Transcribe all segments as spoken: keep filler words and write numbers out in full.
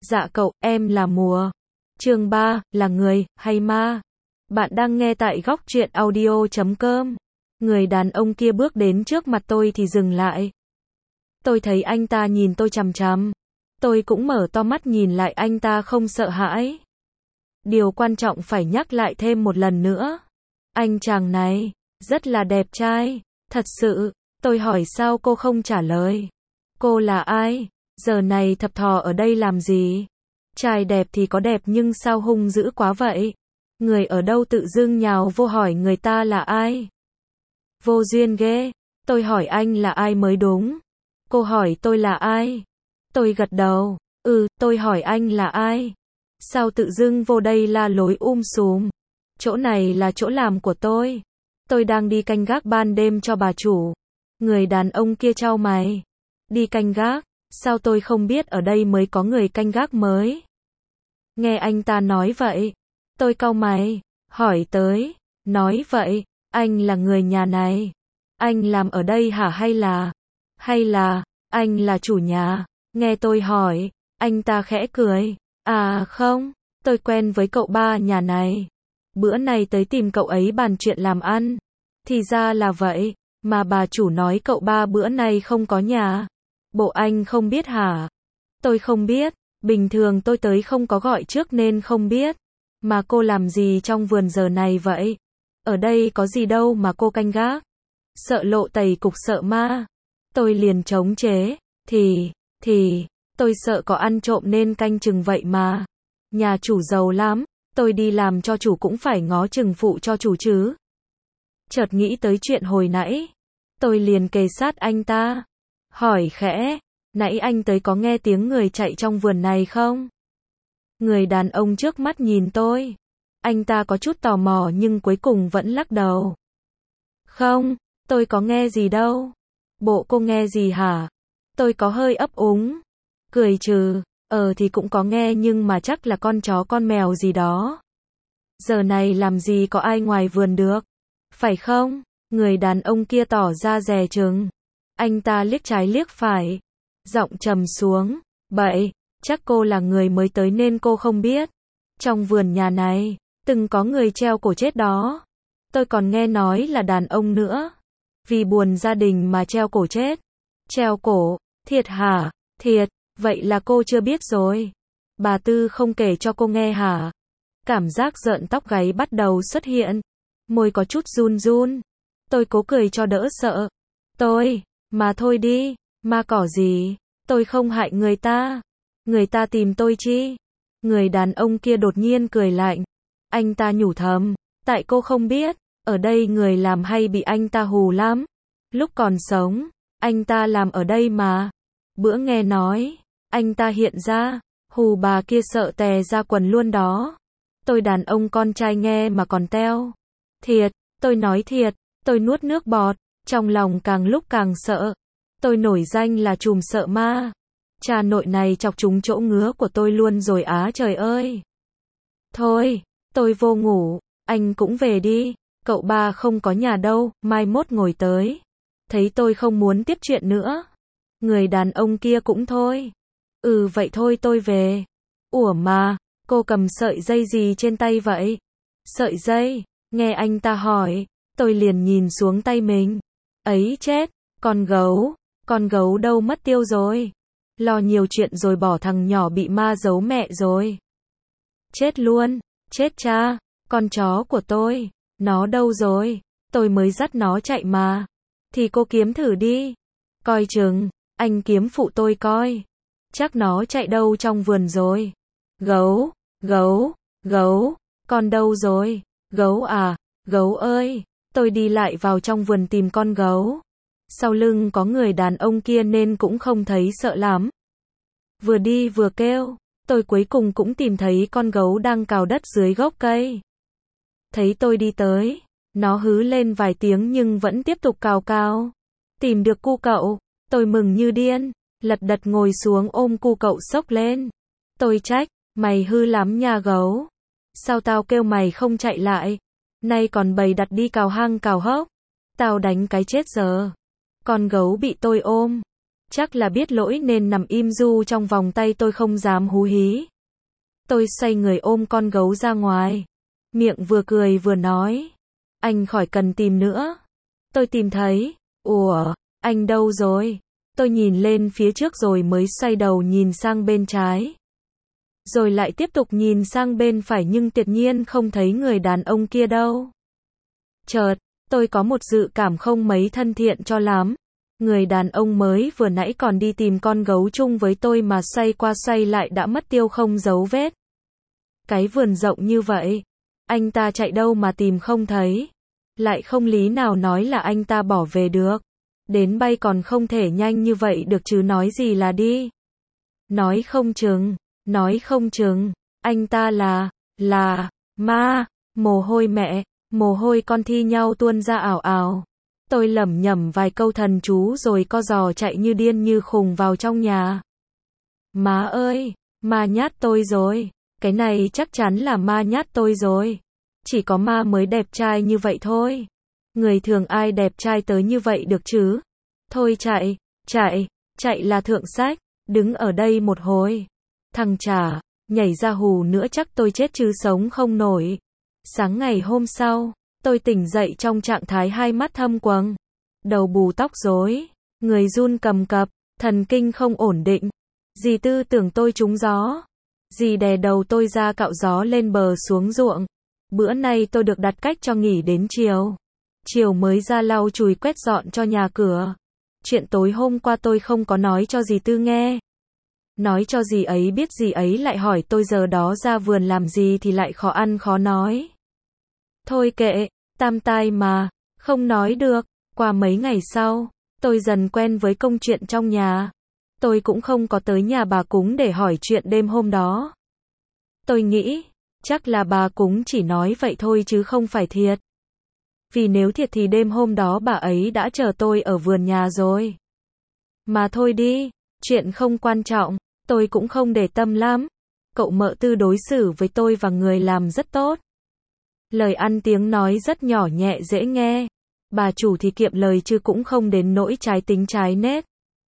Dạ cậu, em là Mùa. Chương ba, là người, hay ma? Bạn đang nghe tại góc truyện audio chấm com. Người đàn ông kia bước đến trước mặt tôi thì dừng lại. Tôi thấy anh ta nhìn tôi chằm chằm. Tôi cũng mở to mắt nhìn lại anh ta không sợ hãi. Điều quan trọng phải nhắc lại thêm một lần nữa. Anh chàng này, rất là đẹp trai. Thật sự, tôi hỏi sao cô không trả lời. Cô là ai? Giờ này thập thò ở đây làm gì? Trai đẹp thì có đẹp nhưng sao hung dữ quá vậy? Người ở đâu tự dưng nhào vô hỏi người ta là ai? Vô duyên ghê. Tôi hỏi anh là ai mới đúng. Cô hỏi tôi là ai? Tôi gật đầu. Ừ, tôi hỏi anh là ai? Sao tự dưng vô đây la lối um sùm? Chỗ này là chỗ làm của tôi. Tôi đang đi canh gác ban đêm cho bà chủ. Người đàn ông kia chau mày. Đi canh gác? Sao tôi không biết ở đây mới có người canh gác mới? Nghe anh ta nói vậy. Tôi cau mày. Hỏi tới. Nói vậy, anh là người nhà này. Anh làm ở đây hả hay là? Hay là, anh là chủ nhà? Nghe tôi hỏi, anh ta khẽ cười. À không, tôi quen với cậu ba nhà này. Bữa nay tới tìm cậu ấy bàn chuyện làm ăn. Thì ra là vậy, mà bà chủ nói cậu ba bữa nay không có nhà. Bộ anh không biết hả? Tôi không biết, bình thường tôi tới không có gọi trước nên không biết. Mà cô làm gì trong vườn giờ này vậy? Ở đây có gì đâu mà cô canh gác. Sợ lộ tẩy cục sợ ma. Tôi liền chống chế. Thì, thì, tôi sợ có ăn trộm nên canh chừng vậy mà. Nhà chủ giàu lắm, tôi đi làm cho chủ cũng phải ngó chừng phụ cho chủ chứ. Chợt nghĩ tới chuyện hồi nãy. Tôi liền kề sát anh ta. Hỏi khẽ, nãy anh tới có nghe tiếng người chạy trong vườn này không? Người đàn ông trước mắt nhìn tôi. Anh ta có chút tò mò nhưng cuối cùng vẫn lắc đầu. Không, tôi có nghe gì đâu. Bộ cô nghe gì hả? Tôi có hơi ấp úng. Cười trừ, ờ thì cũng có nghe nhưng mà chắc là con chó con mèo gì đó. Giờ này làm gì có ai ngoài vườn được. Phải không? Người đàn ông kia tỏ ra dè chừng. Anh ta liếc trái liếc phải. Giọng trầm xuống. Bậy, chắc cô là người mới tới nên cô không biết. Trong vườn nhà này, từng có người treo cổ chết đó. Tôi còn nghe nói là đàn ông nữa. Vì buồn gia đình mà treo cổ chết. Treo cổ, thiệt hả? Thiệt, vậy là cô chưa biết rồi. Bà Tư không kể cho cô nghe hả? Cảm giác rợn tóc gáy bắt đầu xuất hiện. Môi có chút run run. Tôi cố cười cho đỡ sợ. Tôi, mà thôi đi, ma cỏ gì? Tôi không hại người ta. Người ta tìm tôi chi? Người đàn ông kia đột nhiên cười lạnh. Anh ta nhủ thầm. Tại cô không biết, ở đây người làm hay bị anh ta hù lắm. Lúc còn sống, anh ta làm ở đây mà. Bữa nghe nói, anh ta hiện ra, hù bà kia sợ tè ra quần luôn đó. Tôi đàn ông con trai nghe mà còn teo. Thiệt, tôi nói thiệt, tôi nuốt nước bọt, trong lòng càng lúc càng sợ. Tôi nổi danh là trùm sợ ma. Cha nội này chọc trúng chỗ ngứa của tôi luôn rồi á trời ơi. Thôi, tôi vô ngủ, anh cũng về đi, cậu ba không có nhà đâu, mai mốt ngồi tới. Thấy tôi không muốn tiếp chuyện nữa. Người đàn ông kia cũng thôi. Ừ vậy thôi tôi về. Ủa mà, cô cầm sợi dây gì trên tay vậy? Sợi dây, nghe anh ta hỏi, tôi liền nhìn xuống tay mình. Ấy chết, con gấu, con gấu đâu mất tiêu rồi. Lo nhiều chuyện rồi bỏ thằng nhỏ bị ma giấu mẹ rồi. Chết luôn, chết cha, con chó của tôi, nó đâu rồi? Tôi mới dắt nó chạy mà. Thì cô kiếm thử đi. Coi chừng, anh kiếm phụ tôi coi. Chắc nó chạy đâu trong vườn rồi. Gấu, gấu, gấu, con đâu rồi? Gấu à, gấu ơi, tôi đi lại vào trong vườn tìm con gấu. Sau lưng có người đàn ông kia nên cũng không thấy sợ lắm. Vừa đi vừa kêu, tôi cuối cùng cũng tìm thấy con gấu đang cào đất dưới gốc cây. Thấy tôi đi tới, nó hứ lên vài tiếng nhưng vẫn tiếp tục cào cào. Tìm được cu cậu, tôi mừng như điên, lật đật ngồi xuống ôm cu cậu xốc lên. Tôi trách, mày hư lắm nha gấu. Sao tao kêu mày không chạy lại? Nay còn bày đặt đi cào hang cào hốc. Tao đánh cái chết giờ. Con gấu bị tôi ôm. Chắc là biết lỗi nên nằm im ru trong vòng tay tôi không dám hú hí. Tôi xoay người ôm con gấu ra ngoài. Miệng vừa cười vừa nói. Anh khỏi cần tìm nữa. Tôi tìm thấy. Ủa, anh đâu rồi? Tôi nhìn lên phía trước rồi mới xoay đầu nhìn sang bên trái. Rồi lại tiếp tục nhìn sang bên phải nhưng tuyệt nhiên không thấy người đàn ông kia đâu. Chợt, tôi có một dự cảm không mấy thân thiện cho lắm. Người đàn ông mới vừa nãy còn đi tìm con gấu chung với tôi mà xoay qua xoay lại đã mất tiêu không dấu vết. Cái vườn rộng như vậy, anh ta chạy đâu mà tìm không thấy. Lại không lý nào nói là anh ta bỏ về được. Đến bay còn không thể nhanh như vậy được chứ nói gì là đi. Nói không chừng, nói không chừng, anh ta là, là, ma, mồ hôi mẹ, mồ hôi con thi nhau tuôn ra ảo ảo. Tôi lẩm nhẩm vài câu thần chú rồi co giò chạy như điên như khùng vào trong nhà. Má ơi, ma nhát tôi rồi, cái này chắc chắn là ma nhát tôi rồi. Chỉ có ma mới đẹp trai như vậy thôi. Người thường ai đẹp trai tới như vậy được chứ? Thôi chạy, chạy, chạy là thượng sách, đứng ở đây một hồi. Thằng chả, nhảy ra hù nữa chắc tôi chết chứ sống không nổi. Sáng ngày hôm sau, tôi tỉnh dậy trong trạng thái hai mắt thâm quầng, đầu bù tóc rối, người run cầm cập, thần kinh không ổn định. Dì Tư tưởng tôi trúng gió. Dì đè đầu tôi ra cạo gió lên bờ xuống ruộng. Bữa nay tôi được đặt cách cho nghỉ đến chiều. Chiều mới ra lau chùi quét dọn cho nhà cửa. Chuyện tối hôm qua tôi không có nói cho dì Tư nghe. Nói cho dì ấy biết dì ấy lại hỏi tôi giờ đó ra vườn làm gì thì lại khó ăn khó nói. Thôi kệ, tam tai mà, không nói được. Qua mấy ngày sau, tôi dần quen với công chuyện trong nhà. Tôi cũng không có tới nhà bà cúng để hỏi chuyện đêm hôm đó. Tôi nghĩ, chắc là bà cúng chỉ nói vậy thôi chứ không phải thiệt. Vì nếu thiệt thì đêm hôm đó bà ấy đã chờ tôi ở vườn nhà rồi. Mà thôi đi, chuyện không quan trọng, tôi cũng không để tâm lắm. Cậu Mợ Tư đối xử với tôi và người làm rất tốt. Lời ăn tiếng nói rất nhỏ nhẹ dễ nghe. Bà chủ thì kiệm lời chứ cũng không đến nỗi trái tính trái nết.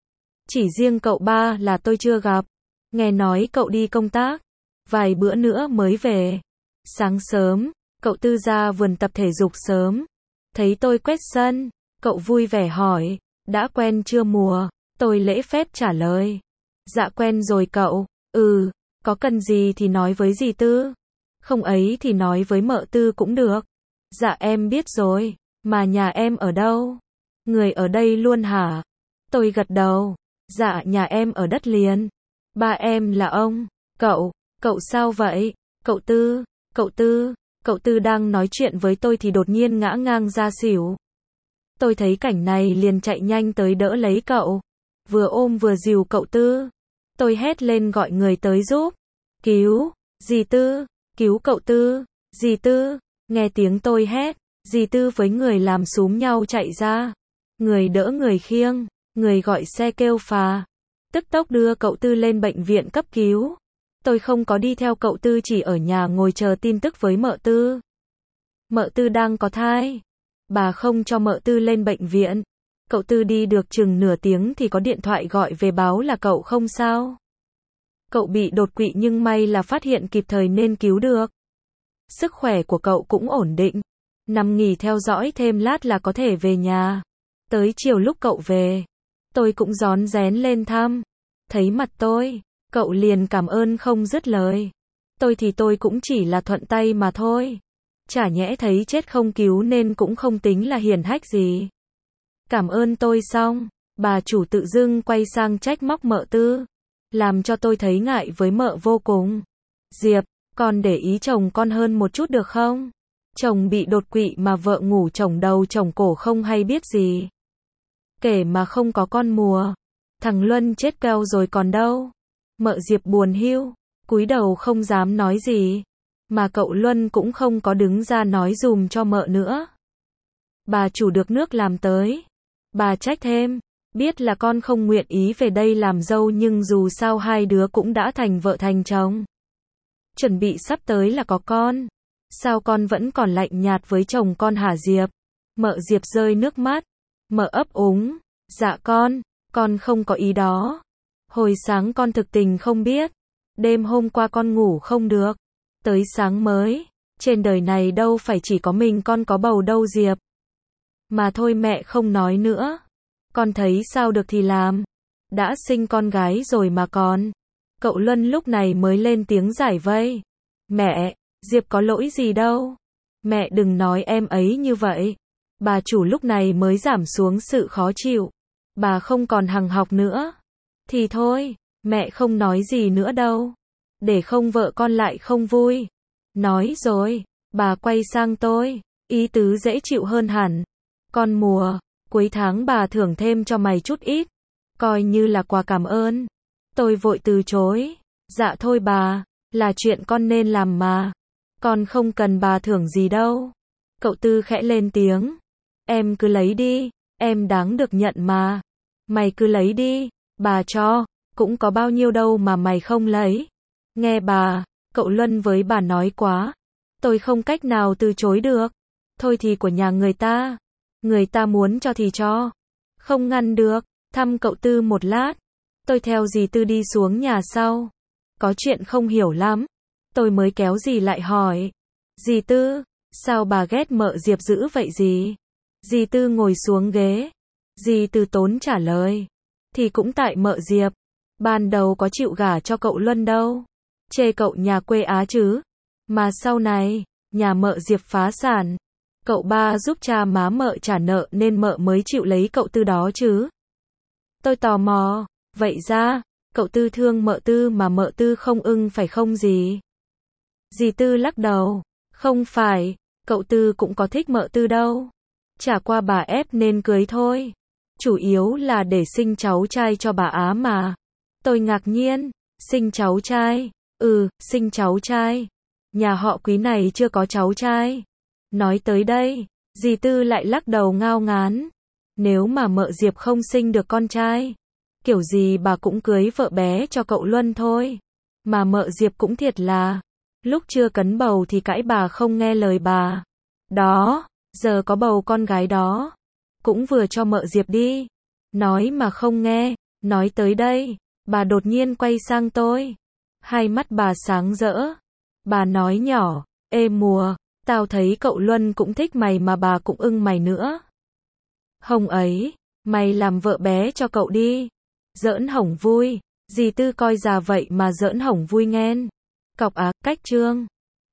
Chỉ riêng cậu ba là tôi chưa gặp. Nghe nói cậu đi công tác. Vài bữa nữa mới về. Sáng sớm, cậu Tư ra vườn tập thể dục sớm. Thấy tôi quét sân, cậu vui vẻ hỏi, đã quen chưa mùa? Tôi lễ phép trả lời. Dạ quen rồi cậu. Ừ, có cần gì thì nói với dì Tư. Không ấy thì nói với Mợ Tư cũng được. Dạ em biết rồi, mà nhà em ở đâu? Người ở đây luôn hả? Tôi gật đầu. Dạ nhà em ở đất liền. Ba em là ông. Cậu, cậu sao vậy? Cậu Tư, cậu Tư, cậu Tư đang nói chuyện với tôi thì đột nhiên ngã ngang ra xỉu. Tôi thấy cảnh này liền chạy nhanh tới đỡ lấy cậu. Vừa ôm vừa dìu cậu Tư. Tôi hét lên gọi người tới giúp. Cứu, dì Tư, cứu cậu Tư, dì Tư. Nghe tiếng tôi hét, dì Tư với người làm xúm nhau chạy ra. Người đỡ người khiêng, người gọi xe kêu phà. Tức tốc đưa cậu Tư lên bệnh viện cấp cứu. Tôi không có đi theo cậu Tư chỉ ở nhà ngồi chờ tin tức với Mợ Tư. Mợ Tư đang có thai. Bà không cho Mợ Tư lên bệnh viện. Cậu Tư đi được chừng nửa tiếng thì có điện thoại gọi về báo là cậu không sao. Cậu bị đột quỵ nhưng may là phát hiện kịp thời nên cứu được. Sức khỏe của cậu cũng ổn định. Nằm nghỉ theo dõi thêm lát là có thể về nhà. Tới chiều lúc cậu về, tôi cũng rón rén lên thăm. Thấy mặt tôi, cậu liền cảm ơn không dứt lời. Tôi thì tôi cũng chỉ là thuận tay mà thôi. Chả nhẽ thấy chết không cứu nên cũng không tính là hiển hách gì. Cảm ơn tôi xong, bà chủ tự dưng quay sang trách móc Mợ Tư. Làm cho tôi thấy ngại với Mợ vô cùng. Diệp, con để ý chồng con hơn một chút được không? Chồng bị đột quỵ mà vợ ngủ chổng đầu chổng cổ không hay biết gì. Kể mà không có con mùa. Thằng Luân chết keo rồi còn đâu. Mợ Diệp buồn hiu, cúi đầu không dám nói gì. Mà cậu Luân cũng không có đứng ra nói dùm cho Mợ nữa. Bà chủ được nước làm tới. Bà trách thêm, biết là con không nguyện ý về đây làm dâu nhưng dù sao hai đứa cũng đã thành vợ thành chồng. Chuẩn bị sắp tới là có con. Sao con vẫn còn lạnh nhạt với chồng con hả Diệp? Mợ Diệp rơi nước mắt. Mợ ấp úng. Dạ con, Con không có ý đó. Hồi sáng con thực tình không biết. Đêm hôm qua con ngủ không được. Tới sáng mới. Trên đời này đâu phải chỉ có mình con có bầu đâu Diệp. Mà thôi mẹ không nói nữa. Con thấy sao được thì làm. Đã sinh con gái rồi mà con. Cậu Luân lúc này mới lên tiếng giải vây. Mẹ, Diệp có lỗi gì đâu. Mẹ đừng nói em ấy như vậy. Bà chủ lúc này mới giảm xuống sự khó chịu. Bà không còn hằng học nữa. Thì thôi, mẹ không nói gì nữa đâu. Để không vợ con lại không vui. Nói rồi, bà quay sang tôi. Ý tứ dễ chịu hơn hẳn. Con mùa, cuối tháng bà thưởng thêm cho mày chút ít. Coi như là quà cảm ơn. Tôi vội từ chối. Dạ thôi bà, là chuyện con nên làm mà. Con không cần bà thưởng gì đâu. Cậu Tư khẽ lên tiếng. Em cứ lấy đi, em đáng được nhận mà. Mày cứ lấy đi, bà cho, cũng có bao nhiêu đâu mà mày không lấy. Nghe bà, cậu Luân với bà nói quá. Tôi không cách nào từ chối được. Thôi thì của nhà người ta. Người ta muốn cho thì cho. Không ngăn được. Thăm cậu Tư một lát. Tôi theo dì Tư đi xuống nhà sau. Có chuyện không hiểu lắm. Tôi mới kéo dì lại hỏi. Dì Tư, sao bà ghét mợ Diệp dữ vậy dì? Dì Tư ngồi xuống ghế. Dì Tư tốn trả lời. Thì cũng tại mợ Diệp. Ban đầu có chịu gả cho cậu Luân đâu. Chê cậu nhà quê Á chứ. Mà sau này, nhà mợ Diệp phá sản. Cậu ba giúp cha má mợ trả nợ nên mợ mới chịu lấy cậu Tư đó chứ. Tôi tò mò. Vậy ra, cậu Tư thương mợ Tư mà mợ Tư không ưng phải không dì? Dì Tư lắc đầu. Không phải, cậu Tư cũng có thích mợ Tư đâu. Chả qua bà ép nên cưới thôi. Chủ yếu là để sinh cháu trai cho bà Á mà. Tôi ngạc nhiên. Sinh cháu trai? Ừ, sinh cháu trai. Nhà họ Quý này chưa có cháu trai. Nói tới đây, dì Tư lại lắc đầu ngao ngán. Nếu mà mợ Diệp không sinh được con trai, kiểu gì bà cũng cưới vợ bé cho cậu Luân thôi. Mà mợ Diệp cũng thiệt là, lúc chưa cấn bầu thì cãi bà không nghe lời bà. Đó, giờ có bầu con gái đó, cũng vừa cho mợ Diệp đi. Nói mà không nghe. Nói tới đây, bà đột nhiên quay sang tôi. Hai mắt bà sáng rỡ. Bà nói nhỏ. Ê mùa, tao thấy cậu Luân cũng thích mày mà bà cũng ưng mày nữa. Hồng ấy, mày làm vợ bé cho cậu đi. Giỡn hỏng vui. Dì Tư coi già vậy mà giỡn hỏng vui nghen. Cọc á, cách trương.